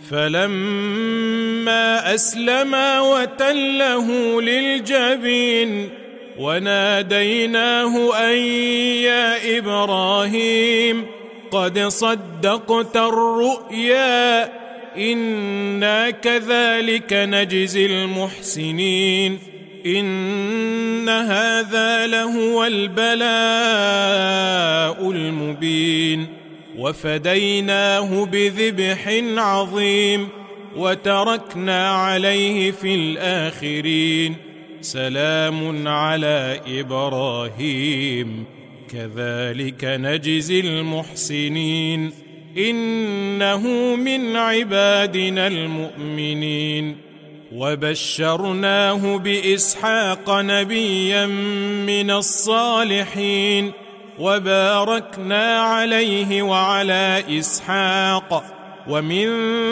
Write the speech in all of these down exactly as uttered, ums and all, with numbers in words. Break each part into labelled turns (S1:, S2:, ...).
S1: فلما أسلما وتله للجبين وناديناه أن يا إبراهيم قد صدقت الرؤيا إنا كذلك نجزي المحسنين إن هذا لهو البلاء المبين وفديناه بذبح عظيم وتركنا عليه في الآخرين سلام على إبراهيم كذلك نجزي المحسنين إنه من عبادنا المؤمنين وبشرناه بإسحاق نبيا من الصالحين وباركنا عليه وعلى إسحاق ومن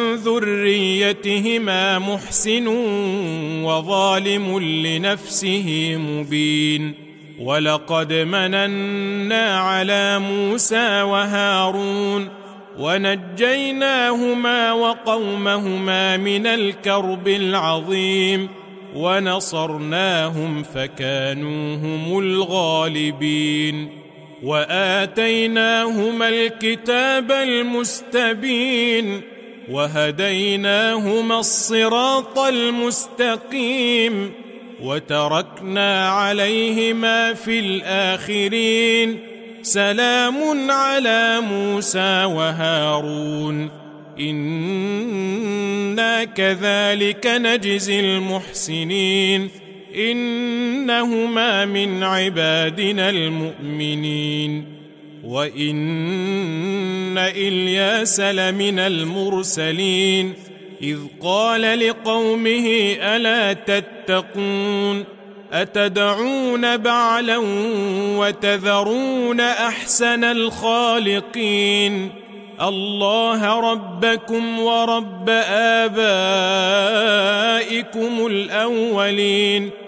S1: ذريتهما محسن وظالم لنفسه مبين ولقد مننا على موسى وهارون ونجيناهما وقومهما من الكرب العظيم ونصرناهم فكانوا هم الغالبين وآتيناهما الكتاب المستبين وهديناهما الصراط المستقيم وتركنا عليهما في الآخرين سلام على موسى وهارون إنا كذلك نجزي المحسنين إنهما من عبادنا المؤمنين وإن إلياس لمن المرسلين إذ قال لقومه ألا تتقون أتدعون بعلا وتذرون أحسن الخالقين الله ربكم ورب آبائكم الأولين